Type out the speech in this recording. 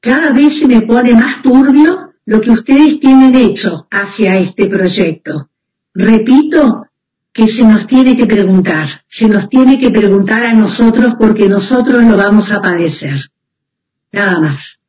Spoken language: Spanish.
cada vez se me pone más turbio lo que ustedes tienen hecho hacia este proyecto. Repito que se nos tiene que preguntar a nosotros porque nosotros lo vamos a padecer. Nada más.